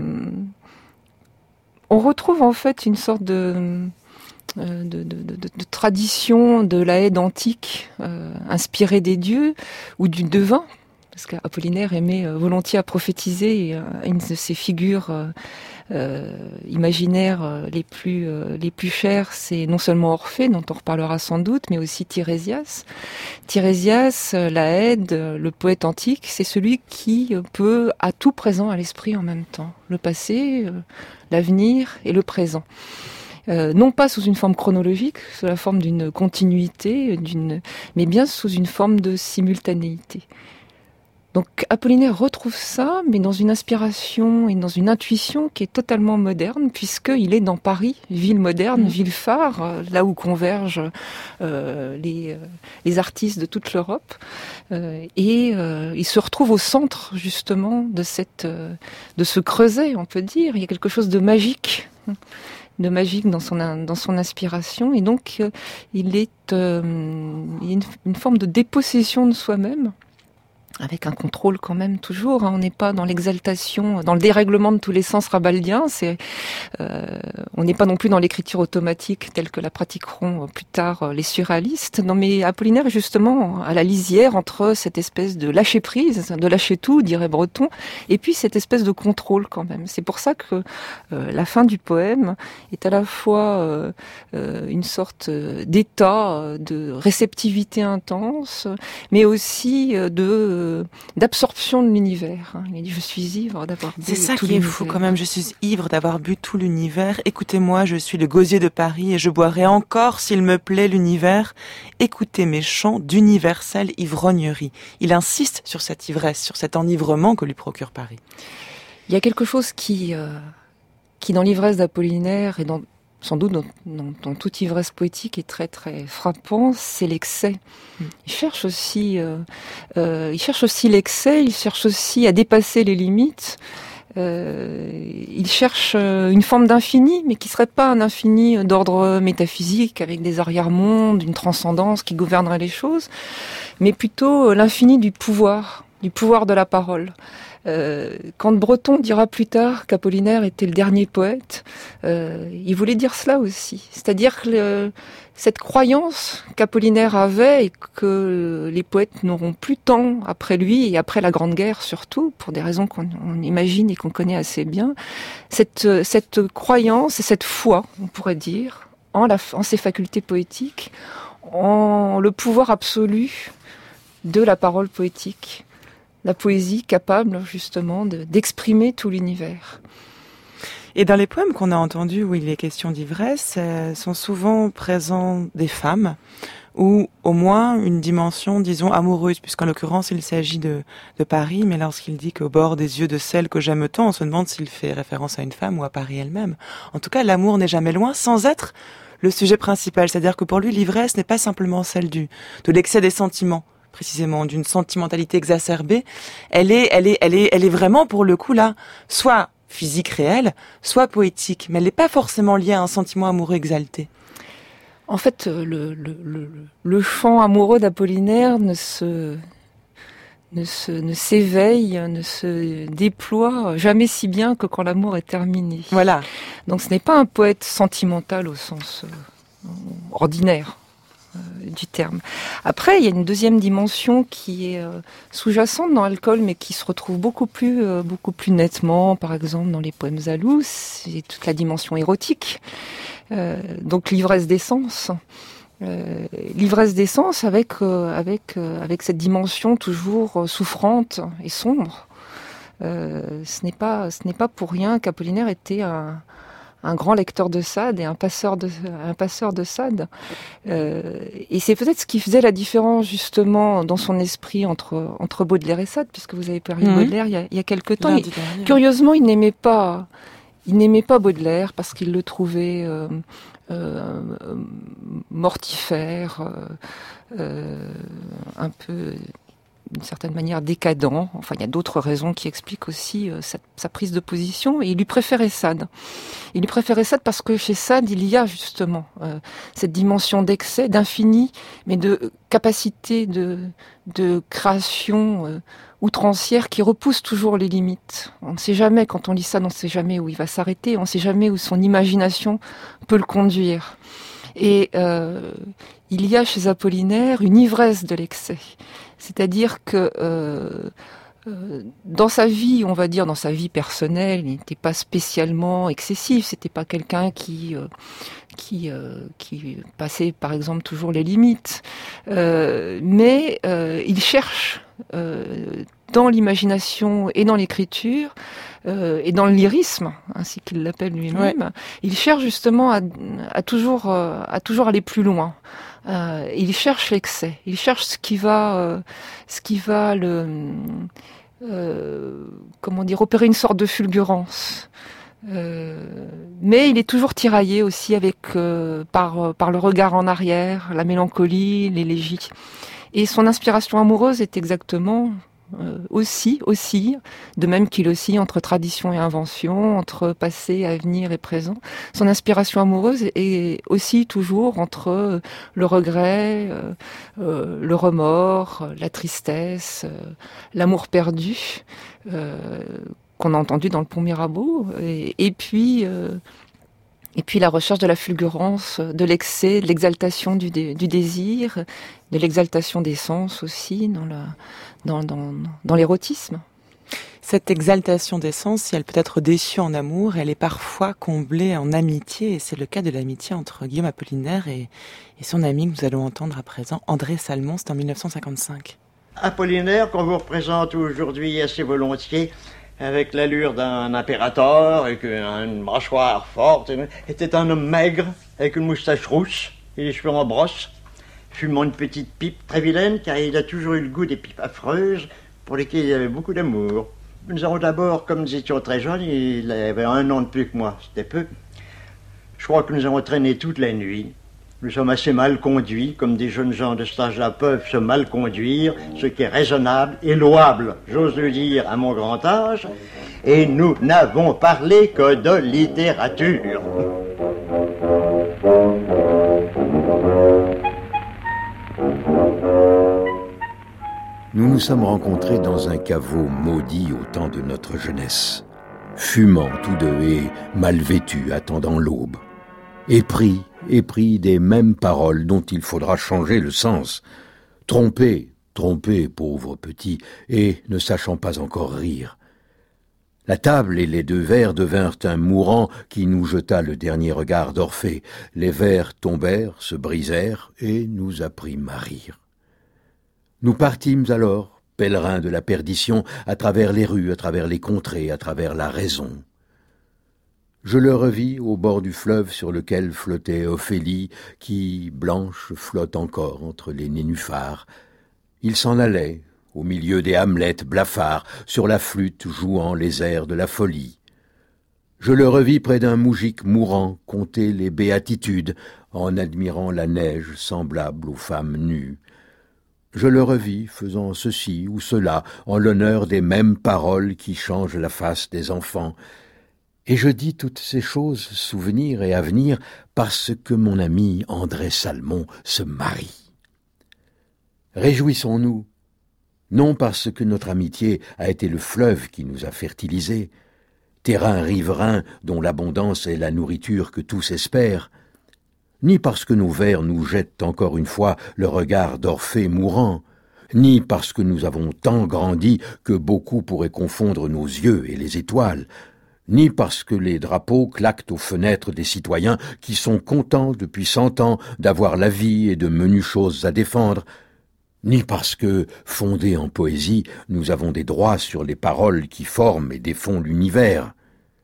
Speaker 6: on retrouve en fait une sorte de tradition de la Ède antique, inspirée des dieux ou du devin, parce qu'Apollinaire aimait volontiers à prophétiser, et une de ses figures imaginaires les plus chères, c'est non seulement Orphée, dont on reparlera sans doute, mais aussi Tirésias. Tirésias, la Ède, le poète antique, c'est celui qui peut à tout présent à l'esprit en même temps, le passé, l'avenir et le présent. Non pas sous une forme chronologique, sous la forme d'une continuité, mais bien sous une forme de simultanéité. Donc Apollinaire retrouve ça, mais dans une inspiration et dans une intuition qui est totalement moderne, puisqu'il est dans Paris, ville moderne, ville phare, là où convergent les artistes de toute l'Europe. Et il se retrouve au centre, justement, de ce creuset, on peut dire. Il y a quelque chose de magique dans son inspiration. Et donc, il y a une forme de dépossession de soi-même, avec un contrôle quand même toujours. On n'est pas dans l'exaltation, dans le dérèglement de tous les sens rabaldiens. On n'est pas non plus dans l'écriture automatique telle que la pratiqueront plus tard les surréalistes. Non, mais Apollinaire est justement à la lisière entre cette espèce de lâcher prise, de lâcher tout, dirait Breton, et puis cette espèce de contrôle quand même. C'est pour ça que la fin du poème est à la fois une sorte d'état de réceptivité intense, mais aussi d'absorption de l'univers. Il dit, je suis ivre d'avoir bu tout l'univers.
Speaker 1: C'est ça qui est fou quand même, je suis ivre d'avoir bu tout l'univers. Écoutez-moi, je suis le gosier de Paris et je boirai encore, s'il me plaît, l'univers. Écoutez mes chants d'universelle ivrognerie. Il insiste sur cette ivresse, sur cet enivrement que lui procure Paris.
Speaker 6: Il y a quelque chose qui dans l'ivresse d'Apollinaire et sans doute dans toute ivresse poétique est très très frappant, c'est l'excès. Il cherche aussi l'excès, il cherche aussi à dépasser les limites. Il cherche une forme d'infini, mais qui serait pas un infini d'ordre métaphysique avec des arrière-mondes, une transcendance qui gouvernerait les choses, mais plutôt l'infini du pouvoir de la parole. Quand Breton dira plus tard qu'Apollinaire était le dernier poète, il voulait dire cela aussi. C'est-à-dire que cette croyance qu'Apollinaire avait et que les poètes n'auront plus tant après lui et après la Grande Guerre surtout, pour des raisons qu'on imagine et qu'on connaît assez bien, cette croyance et cette foi, on pourrait dire, en ses facultés poétiques, en le pouvoir absolu de la parole poétique. La poésie capable, justement, d'exprimer tout l'univers.
Speaker 1: Et dans les poèmes qu'on a entendus où il est question d'ivresse, sont souvent présents des femmes, ou au moins une dimension, disons, amoureuse, puisqu'en l'occurrence, il s'agit de Paris, mais lorsqu'il dit qu'au bord des yeux de celle que j'aime tant, on se demande s'il fait référence à une femme ou à Paris elle-même. En tout cas, l'amour n'est jamais loin, sans être le sujet principal. C'est-à-dire que pour lui, l'ivresse n'est pas simplement celle de l'excès des sentiments, précisément, d'une sentimentalité exacerbée. Elle est vraiment, pour le coup, là, soit physique réelle, soit poétique, mais elle n'est pas forcément liée à un sentiment amoureux exalté.
Speaker 6: En fait, le chant amoureux d'Apollinaire ne s'éveille, ne se déploie jamais si bien que quand l'amour est terminé.
Speaker 1: Voilà.
Speaker 6: Donc ce n'est pas un poète sentimental au sens ordinaire du terme. Après, il y a une deuxième dimension qui est sous-jacente dans Alcool, mais qui se retrouve beaucoup plus nettement, par exemple, dans les poèmes à Lous, c'est toute la dimension érotique. Donc l'ivresse des sens. L'ivresse des sens avec cette dimension toujours souffrante et sombre. Ce n'est pas pour rien qu'Apollinaire était un grand lecteur de Sade et un passeur de Sade. Et c'est peut-être ce qui faisait la différence justement dans son esprit entre Baudelaire et Sade, puisque vous avez parlé de Baudelaire il y a quelque temps. Curieusement, il n'aimait pas Baudelaire parce qu'il le trouvait mortifère, un peu d'une certaine manière décadent. Enfin, il y a d'autres raisons qui expliquent aussi sa prise de position. Et il lui préférait Sade. Il lui préférait Sade parce que chez Sade, il y a justement cette dimension d'excès, d'infini, mais de capacité de création outrancière qui repousse toujours les limites. On ne sait jamais, quand on lit Sade, on ne sait jamais où il va s'arrêter, on ne sait jamais où son imagination peut le conduire. Et il y a chez Apollinaire une ivresse de l'excès. C'est-à-dire que dans sa vie, on va dire, dans sa vie personnelle, il n'était pas spécialement excessif. C'était pas quelqu'un qui passait, par exemple, toujours les limites. Mais il cherche dans l'imagination et dans l'écriture et dans le lyrisme, ainsi qu'il l'appelle lui-même, il cherche justement à toujours aller plus loin. Il cherche l'excès, il cherche ce qui va opérer une sorte de fulgurance. Mais il est toujours tiraillé aussi par le regard en arrière, la mélancolie, l'élégie. Et son inspiration amoureuse est exactement aussi, de même qu'il oscille entre tradition et invention, entre passé, avenir et présent. Son inspiration amoureuse est aussi toujours entre le regret, le remords, la tristesse, l'amour perdu, qu'on a entendu dans le Pont Mirabeau, et puis la recherche de la fulgurance, de l'excès, de l'exaltation du désir, de l'exaltation des sens aussi dans l'érotisme.
Speaker 1: Cette exaltation des sens, si elle peut être déçue en amour, elle est parfois comblée en amitié, et c'est le cas de l'amitié entre Guillaume Apollinaire et son ami que nous allons entendre à présent, André Salmon, c'est en 1955.
Speaker 10: Apollinaire, qu'on vous représente aujourd'hui assez volontiers, avec l'allure d'un impérator, avec une mâchoire forte, était un homme maigre, avec une moustache rousse et les cheveux en brosse, fumant une petite pipe très vilaine, car il a toujours eu le goût des pipes affreuses, pour lesquelles il avait beaucoup d'amour. Nous avons d'abord, comme nous étions très jeunes, il avait 1 an de plus que moi, c'était peu. Je crois que nous avons traîné toute la nuit. Nous sommes assez mal conduits, comme des jeunes gens de cet âge-là peuvent se mal conduire, ce qui est raisonnable et louable, j'ose le dire, à mon grand âge. Et nous n'avons parlé que de littérature.
Speaker 9: Nous nous sommes rencontrés dans un caveau maudit au temps de notre jeunesse, fumant tous deux et mal vêtus, attendant l'aube. Épris des mêmes paroles dont il faudra changer le sens. Trompé, pauvre petit, et ne sachant pas encore rire. La table et les 2 verres devinrent un mourant qui nous jeta le dernier regard d'Orphée. Les verres tombèrent, se brisèrent, et nous apprîmes à rire. Nous partîmes alors, pèlerins de la perdition, à travers les rues, à travers les contrées, à travers la raison. Je le revis au bord du fleuve sur lequel flottait Ophélie, qui, blanche, flotte encore entre les nénuphars. Il s'en allait, au milieu des hamlets blafards, sur la flûte jouant les airs de la folie. Je le revis près d'un moujik mourant compter les béatitudes, en admirant la neige semblable aux femmes nues. Je le revis faisant ceci ou cela, en l'honneur des mêmes paroles qui changent la face des enfants. Et je dis toutes ces choses, souvenirs et avenirs, parce que mon ami André Salmon se marie. Réjouissons-nous, non parce que notre amitié a été le fleuve qui nous a fertilisés, terrain riverain dont l'abondance est la nourriture que tous espèrent, ni parce que nos vers nous jettent encore une fois le regard d'Orphée mourant, ni parce que nous avons tant grandi que beaucoup pourraient confondre nos yeux et les étoiles, ni parce que les drapeaux claquent aux fenêtres des citoyens qui sont contents depuis 100 ans d'avoir la vie et de menues choses à défendre, ni parce que, fondés en poésie, nous avons des droits sur les paroles qui forment et défont l'univers.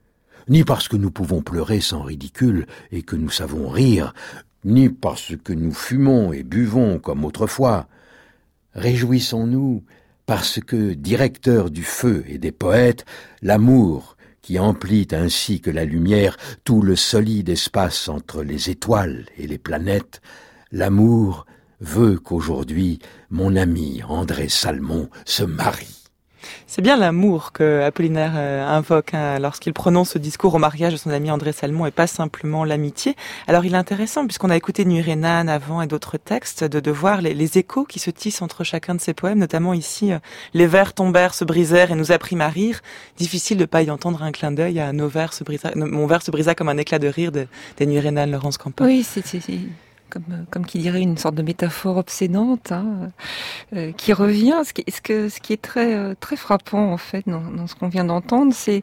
Speaker 9: ni parce que nous pouvons pleurer sans ridicule et que nous savons rire, ni parce que nous fumons et buvons comme autrefois. Réjouissons-nous parce que, directeur du feu et des poètes, l'amour, qui emplit ainsi que la lumière tout le solide espace entre les étoiles et les planètes, l'amour veut qu'aujourd'hui mon ami André Salmon se marie.
Speaker 1: C'est bien l'amour que Apollinaire invoque lorsqu'il prononce ce discours au mariage de son ami André Salmon et pas simplement l'amitié. Alors il est intéressant, puisqu'on a écouté Nuit Rhénane avant et d'autres textes, de voir les échos qui se tissent entre chacun de ces poèmes, notamment ici « Les vers tombèrent, se brisèrent et nous apprîmes à rire ». Difficile de pas y entendre un clin d'œil à « Mon vers se brisa comme un éclat de rire » des Nuit Rhénane, Laurence Campan.
Speaker 6: Oui, c'est comme qui dirait une sorte de métaphore obsédante qui revient. Ce qui est très très frappant en fait dans ce qu'on vient d'entendre, c'est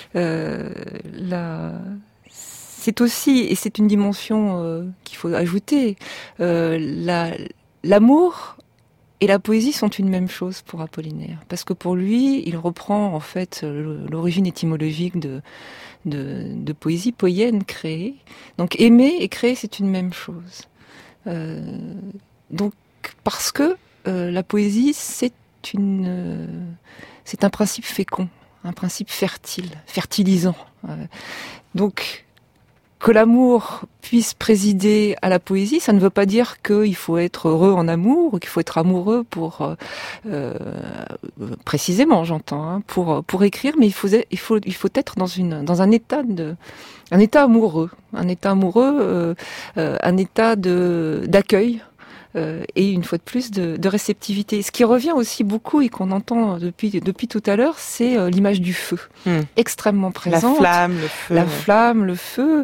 Speaker 6: aussi, et c'est une dimension qu'il faut ajouter, l'amour et la poésie sont une même chose pour Apollinaire, parce que pour lui, il reprend en fait l'origine étymologique de poésie, poienne, créer. Donc aimer et créer, c'est une même chose. Donc parce que la poésie c'est un principe fécond, un principe fertilisant. Donc que l'amour puisse présider à la poésie, ça ne veut pas dire qu'il faut être heureux en amour, ou qu'il faut être amoureux pour précisément, j'entends, pour écrire, mais il faut être dans un état amoureux, un état d'accueil. Et une fois de plus de réceptivité. Ce qui revient aussi beaucoup et qu'on entend depuis tout à l'heure, c'est l'image du feu, extrêmement présente. La flamme, le feu,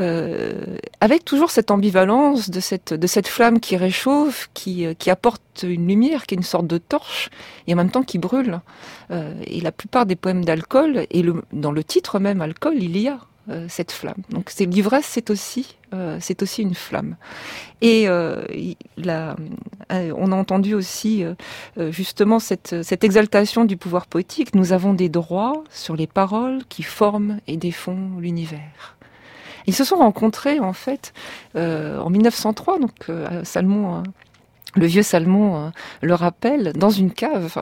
Speaker 6: avec toujours cette ambivalence de cette flamme qui réchauffe, qui apporte une lumière, qui est une sorte de torche, et en même temps qui brûle. Et la plupart des poèmes d'alcool, et dans le titre même, alcool, il y a cette flamme. Donc l'ivresse, c'est aussi une flamme. Et on a entendu aussi justement cette exaltation du pouvoir poétique. Nous avons des droits sur les paroles qui forment et défont l'univers. Ils se sont rencontrés en fait en 1903, donc Salmon. Le vieux Salmon le rappelle, dans une cave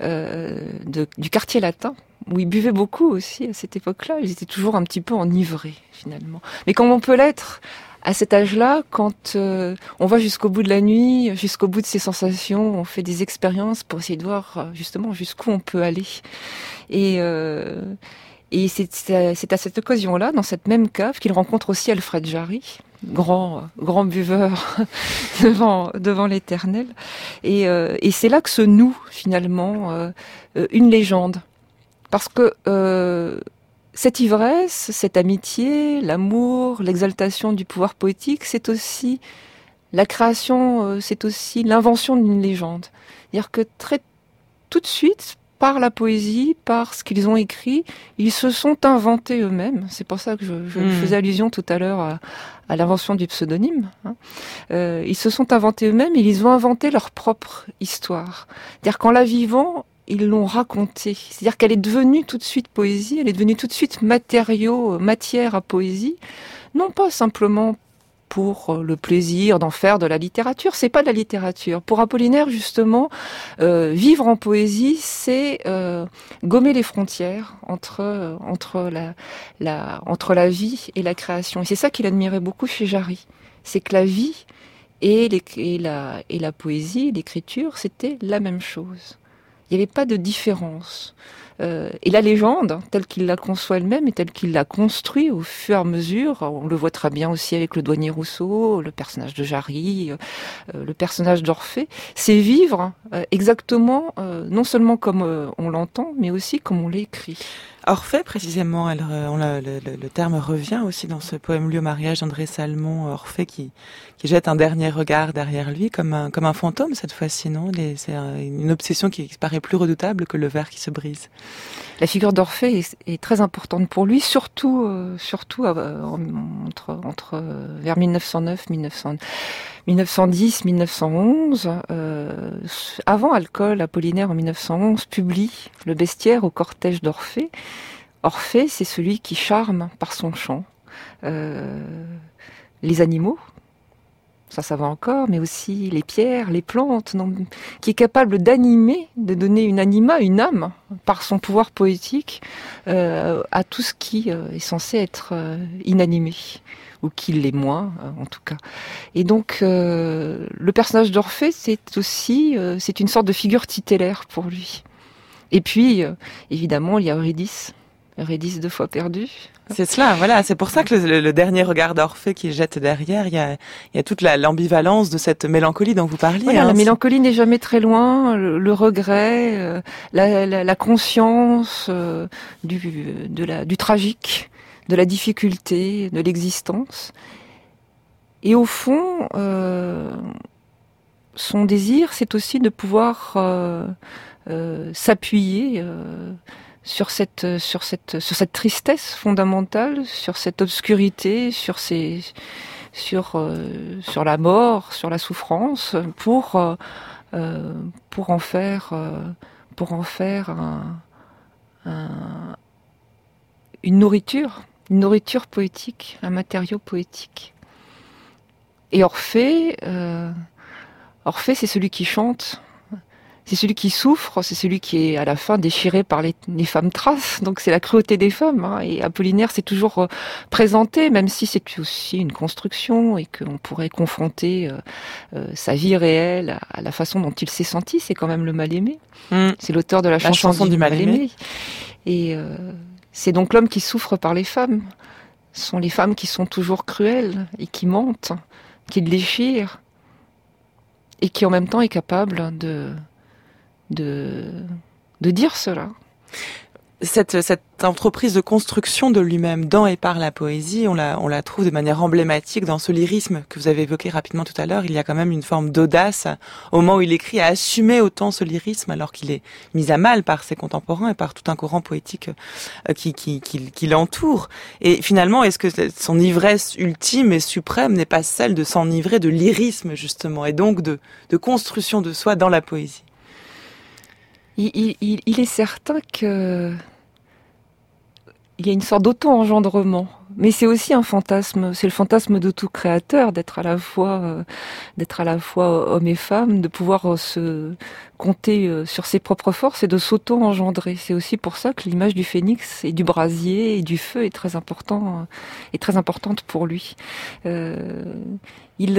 Speaker 6: du quartier latin, où ils buvaient beaucoup aussi à cette époque-là. Ils étaient toujours un petit peu enivrés, finalement. Mais comme on peut l'être à cet âge-là, quand on va jusqu'au bout de la nuit, jusqu'au bout de ses sensations, on fait des expériences pour essayer de voir justement jusqu'où on peut aller. Et c'est à cette occasion-là, dans cette même cave, qu'il rencontre aussi Alfred Jarry, grand buveur devant l'Éternel. Et c'est là que se noue finalement une légende. Parce que cette ivresse, cette amitié, l'amour, l'exaltation du pouvoir poétique, c'est aussi la création, c'est aussi l'invention d'une légende. C'est-à-dire que tout de suite, par la poésie, par ce qu'ils ont écrit, ils se sont inventés eux-mêmes. C'est pour ça que je faisais allusion tout à l'heure à l'invention du pseudonyme. Ils se sont inventés eux-mêmes et ils ont inventé leur propre histoire. C'est-à-dire qu'en la vivant, ils l'ont racontée. C'est-à-dire qu'elle est devenue tout de suite poésie, elle est devenue tout de suite matière à poésie, non pas simplement pour le plaisir d'en faire de la littérature, c'est pas de la littérature. Pour Apollinaire, justement, vivre en poésie, c'est gommer les frontières entre la vie et la création. Et c'est ça qu'il admirait beaucoup chez Jarry. C'est que la vie et la poésie, l'écriture, c'était la même chose. Il n'y avait pas de différence. Et la légende, telle qu'il la conçoit elle-même et telle qu'il l'a construit au fur et à mesure, on le voit très bien aussi avec le douanier Rousseau, le personnage de Jarry, le personnage d'Orphée, c'est vivre exactement, non seulement comme on l'entend, mais aussi comme on l'écrit.
Speaker 1: Orphée, précisément, le terme revient aussi dans ce poème lu au mariage d'André Salmon, Orphée qui jette un dernier regard derrière lui, comme un fantôme cette fois-ci, non ? C'est une obsession qui paraît plus redoutable que le verre qui se brise.
Speaker 6: La figure d'Orphée est très importante pour lui, surtout entre vers 1909, 1910, 1911. Avant Alcool, Apollinaire en 1911 publie Le bestiaire au cortège d'Orphée, Orphée, c'est celui qui charme par son chant les animaux, ça va encore, mais aussi les pierres, les plantes, qui est capable d'animer, de donner une anima, une âme, par son pouvoir poétique, à tout ce qui est censé être inanimé, ou qui l'est moins, en tout cas. Et donc, le personnage d'Orphée, c'est aussi c'est une sorte de figure tutélaire pour lui. Et puis, évidemment, il y a Eurydice 2 fois perdu.
Speaker 1: C'est cela, voilà. C'est pour ça que le dernier regard d'Orphée qui jette derrière, il y a toute l'ambivalence de cette mélancolie dont vous parliez.
Speaker 6: Voilà, la mélancolie n'est jamais très loin, le regret, la conscience du tragique, de la difficulté, de l'existence. Et au fond, son désir, c'est aussi de pouvoir s'appuyer sur cette tristesse fondamentale, sur cette obscurité, sur la mort, sur la souffrance, pour en faire une nourriture poétique, un matériau poétique. Et Orphée, c'est celui qui chante. C'est celui qui souffre, c'est celui qui est à la fin déchiré par les femmes traces. Donc c'est la cruauté des femmes. Hein. Et Apollinaire s'est toujours présenté, même si c'est aussi une construction et qu'on pourrait confronter sa vie réelle à la façon dont il s'est senti. C'est quand même le mal-aimé. C'est l'auteur de la chanson du mal-aimé. Et c'est donc l'homme qui souffre par les femmes. Ce sont les femmes qui sont toujours cruelles et qui mentent, qui déchirent et qui en même temps est capable de dire cela.
Speaker 1: Cette entreprise de construction de lui-même dans et par la poésie, on la trouve de manière emblématique dans ce lyrisme que vous avez évoqué rapidement tout à l'heure. Il y a quand même une forme d'audace au moment où il écrit, à assumer autant ce lyrisme alors qu'il est mis à mal par ses contemporains et par tout un courant poétique qui l'entoure. Et finalement, est-ce que son ivresse ultime et suprême n'est pas celle de s'enivrer de lyrisme justement, et donc de construction de soi dans la poésie?
Speaker 6: Il est certain que il y a une sorte d'auto-engendrement, mais c'est aussi un fantasme. C'est le fantasme de tout créateur d'être à la fois homme et femme, de pouvoir se compter sur ses propres forces et de s'auto-engendrer. C'est aussi pour ça que l'image du phénix et du brasier et du feu est très importante pour lui. Il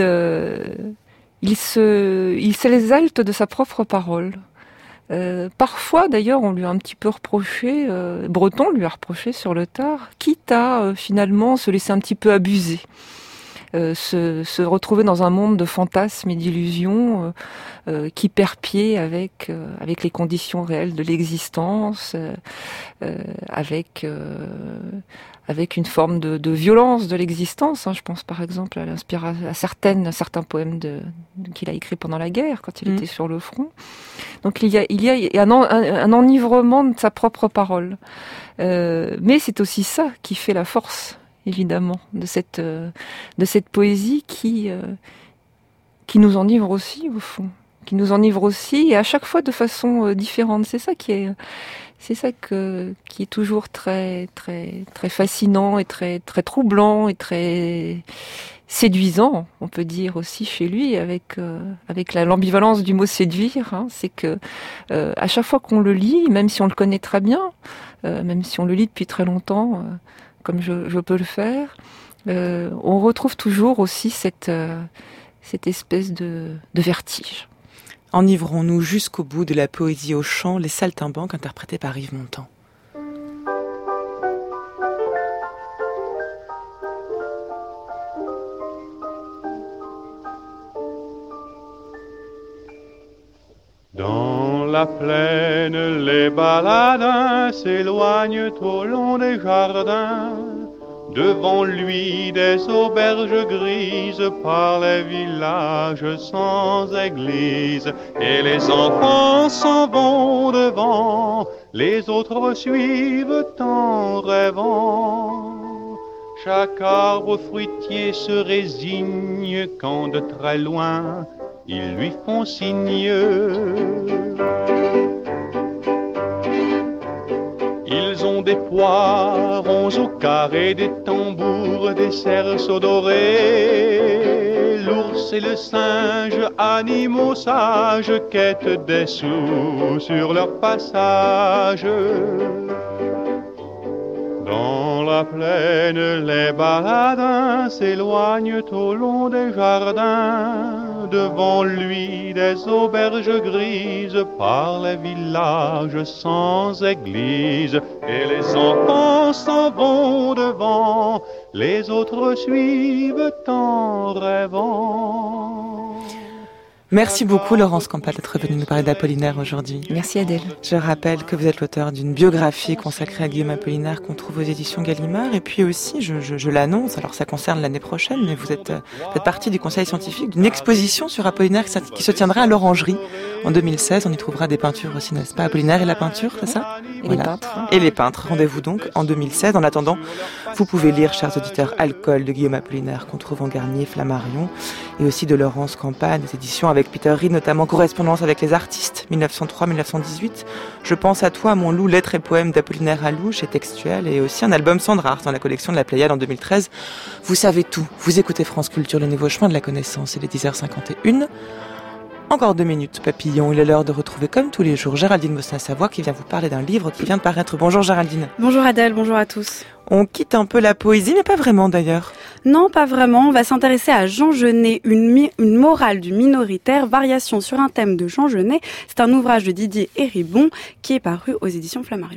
Speaker 6: s'exalte de sa propre parole. Parfois, d'ailleurs, on lui a un petit peu reproché, Breton lui a reproché sur le tard, quitte à finalement se laisser un petit peu abuser, se retrouver dans un monde de fantasmes et d'illusions qui perd pied avec les conditions réelles de l'existence, avec une forme de violence de l'existence. Je pense par exemple à certains poèmes qu'il a écrits pendant la guerre, quand il était sur le front. Donc il y a un enivrement de sa propre parole. Mais c'est aussi ça qui fait la force, évidemment, de cette poésie qui nous enivre aussi, au fond. Qui nous enivre aussi, et à chaque fois de façon différente. C'est ça qui est toujours très, très, très fascinant et très, très troublant et très séduisant, on peut dire aussi chez lui, avec l'ambivalence du mot séduire. C'est que à chaque fois qu'on le lit, même si on le connaît très bien, même si on le lit depuis très longtemps, comme je peux le faire, on retrouve toujours aussi cette espèce de vertige.
Speaker 1: Enivrons-nous jusqu'au bout de la poésie au chant, les Saltimbanques, interprétés par Yves Montand.
Speaker 11: Dans la plaine, les baladins s'éloignent au long des jardins. Devant lui, des auberges grises par les villages sans église. Et les enfants s'en vont devant, les autres suivent en rêvant. Chaque arbre fruitier se résigne quand de très loin ils lui font signe. Ils ont des poirons au carré, des tambours, des cerceaux dorés. L'ours et le singe, animaux sages, quêtent des sous sur leur passage. Dans la plaine, les baladins s'éloignent au long des jardins. Devant lui, des auberges grises par les villages sans église. Et les enfants s'en vont devant, les autres suivent en rêvant.
Speaker 1: Merci beaucoup Laurence Campal d'être venue nous parler d'Apollinaire aujourd'hui.
Speaker 6: Merci Adèle.
Speaker 1: Je rappelle que vous êtes l'auteur d'une biographie consacrée à Guillaume Apollinaire qu'on trouve aux éditions Gallimard. Et puis aussi, je l'annonce, alors ça concerne l'année prochaine, mais vous faites partie du conseil scientifique d'une exposition sur Apollinaire qui se tiendra à l'Orangerie en 2016. On y trouvera des peintures aussi, n'est-ce pas? Apollinaire et la peinture, c'est ça?
Speaker 6: Et voilà. Les peintres.
Speaker 1: Et les peintres. Rendez-vous donc en 2016. En attendant, vous pouvez lire, chers auditeurs, Alcool de Guillaume Apollinaire qu'on trouve en Garnier, Flammarion, et aussi de Laurence Campal, des éditions avec Peter Reed, notamment Correspondance avec les artistes, 1903-1918. Je pense à toi, mon loup, lettres et poèmes d'Apollinaire à Louche et Textuel, et aussi un album Sandrart dans la collection de la Pléiade en 2013. Vous savez tout. Vous écoutez France Culture, le nouveau chemin de la connaissance. Il est 10h51. Encore 2 minutes, papillon. Il est l'heure de retrouver, comme tous les jours, Géraldine Mosna-Savoie qui vient vous parler d'un livre qui vient de paraître. Bonjour Géraldine.
Speaker 12: Bonjour Adèle, bonjour à tous.
Speaker 1: On quitte un peu la poésie, mais pas vraiment d'ailleurs.
Speaker 12: Non, pas vraiment. On va s'intéresser à Jean Genet, une morale du minoritaire, variation sur un thème de Jean Genet. C'est un ouvrage de Didier Héribon qui est paru aux éditions Flammarion.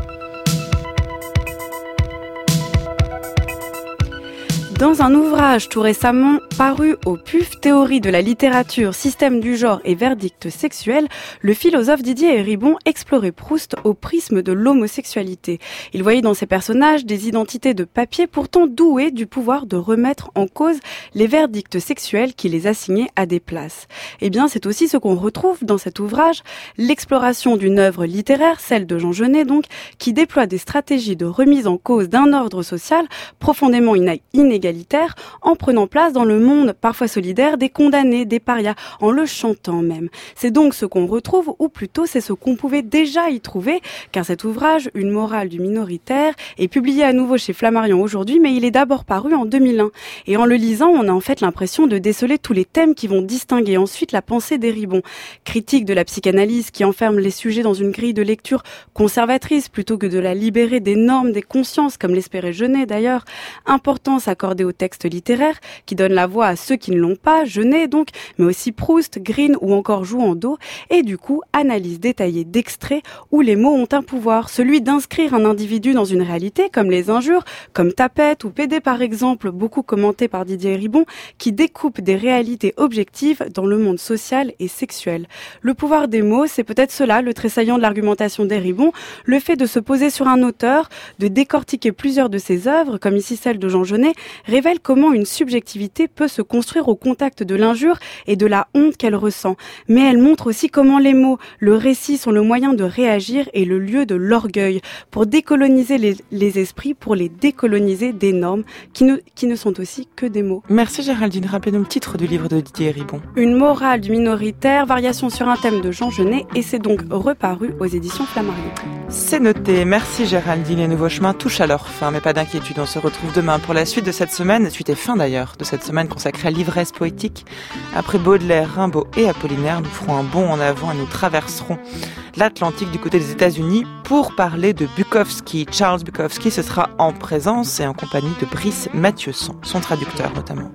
Speaker 12: Dans un ouvrage tout récemment paru au PUF, Théorie de la littérature, système du genre et verdict sexuel, le philosophe Didier Héribon explorait Proust au prisme de l'homosexualité. Il voyait dans ses personnages des identités de papier pourtant douées du pouvoir de remettre en cause les verdicts sexuels qui les assignaient à des places. Eh bien, c'est aussi ce qu'on retrouve dans cet ouvrage, l'exploration d'une œuvre littéraire, celle de Jean Genet donc, qui déploie des stratégies de remise en cause d'un ordre social profondément inégalitaire, en prenant place dans le monde parfois solidaire des condamnés, des parias, en le chantant même. C'est donc ce qu'on retrouve, ou plutôt c'est ce qu'on pouvait déjà y trouver, car cet ouvrage, Une morale du minoritaire, est publié à nouveau chez Flammarion aujourd'hui, mais il est d'abord paru en 2001. Et en le lisant, on a en fait l'impression de déceler tous les thèmes qui vont distinguer ensuite la pensée d'Héribon. Critique de la psychanalyse qui enferme les sujets dans une grille de lecture conservatrice plutôt que de la libérer des normes, des consciences, comme l'espérait Genet d'ailleurs. Importance accordée au texte littéraire qui donne la voix à ceux qui ne l'ont pas, Genet donc, mais aussi Proust, Green ou encore Jouandeau, et du coup, analyse détaillée d'extraits où les mots ont un pouvoir, celui d'inscrire un individu dans une réalité, comme les injures, comme tapette ou pédé par exemple, beaucoup commenté par Didier Héribon, qui découpe des réalités objectives dans le monde social et sexuel. Le pouvoir des mots, c'est peut-être cela, le tressaillant de l'argumentation d'Héribon, le fait de se poser sur un auteur, de décortiquer plusieurs de ses œuvres, comme ici celle de Jean Genet, révèle comment une subjectivité peut se construire au contact de l'injure et de la honte qu'elle ressent. Mais elle montre aussi comment les mots, le récit sont le moyen de réagir et le lieu de l'orgueil, pour décoloniser les esprits, pour les décoloniser des normes qui ne sont aussi que des mots.
Speaker 1: Merci Géraldine, rappelez-nous le titre du livre de Didier Héribon.
Speaker 12: Une morale du minoritaire, variation sur un thème de Jean Genet, et c'est donc reparu aux éditions Flammarion.
Speaker 1: C'est noté, merci Géraldine, les nouveaux chemins touchent à leur fin, mais pas d'inquiétude, on se retrouve demain pour la suite de cette semaine, suite et fin d'ailleurs, de cette semaine consacrée à l'ivresse poétique. Après Baudelaire, Rimbaud et Apollinaire, nous ferons un bond en avant et nous traverserons l'Atlantique du côté des États-Unis pour parler de Bukowski. Charles Bukowski, ce sera en présence et en compagnie de Brice Mathieuson, son traducteur notamment.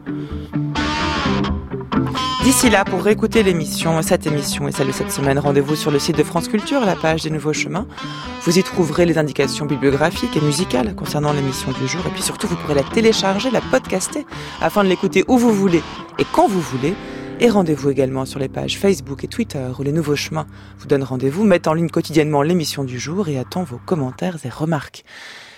Speaker 1: D'ici là, pour réécouter l'émission, cette émission et celle de cette semaine, rendez-vous sur le site de France Culture, la page des Nouveaux Chemins. Vous y trouverez les indications bibliographiques et musicales concernant l'émission du jour. Et puis surtout, vous pourrez la télécharger, la podcaster, afin de l'écouter où vous voulez et quand vous voulez. Et rendez-vous également sur les pages Facebook et Twitter où les Nouveaux Chemins vous donnent rendez-vous, mettent en ligne quotidiennement l'émission du jour et attend vos commentaires et remarques.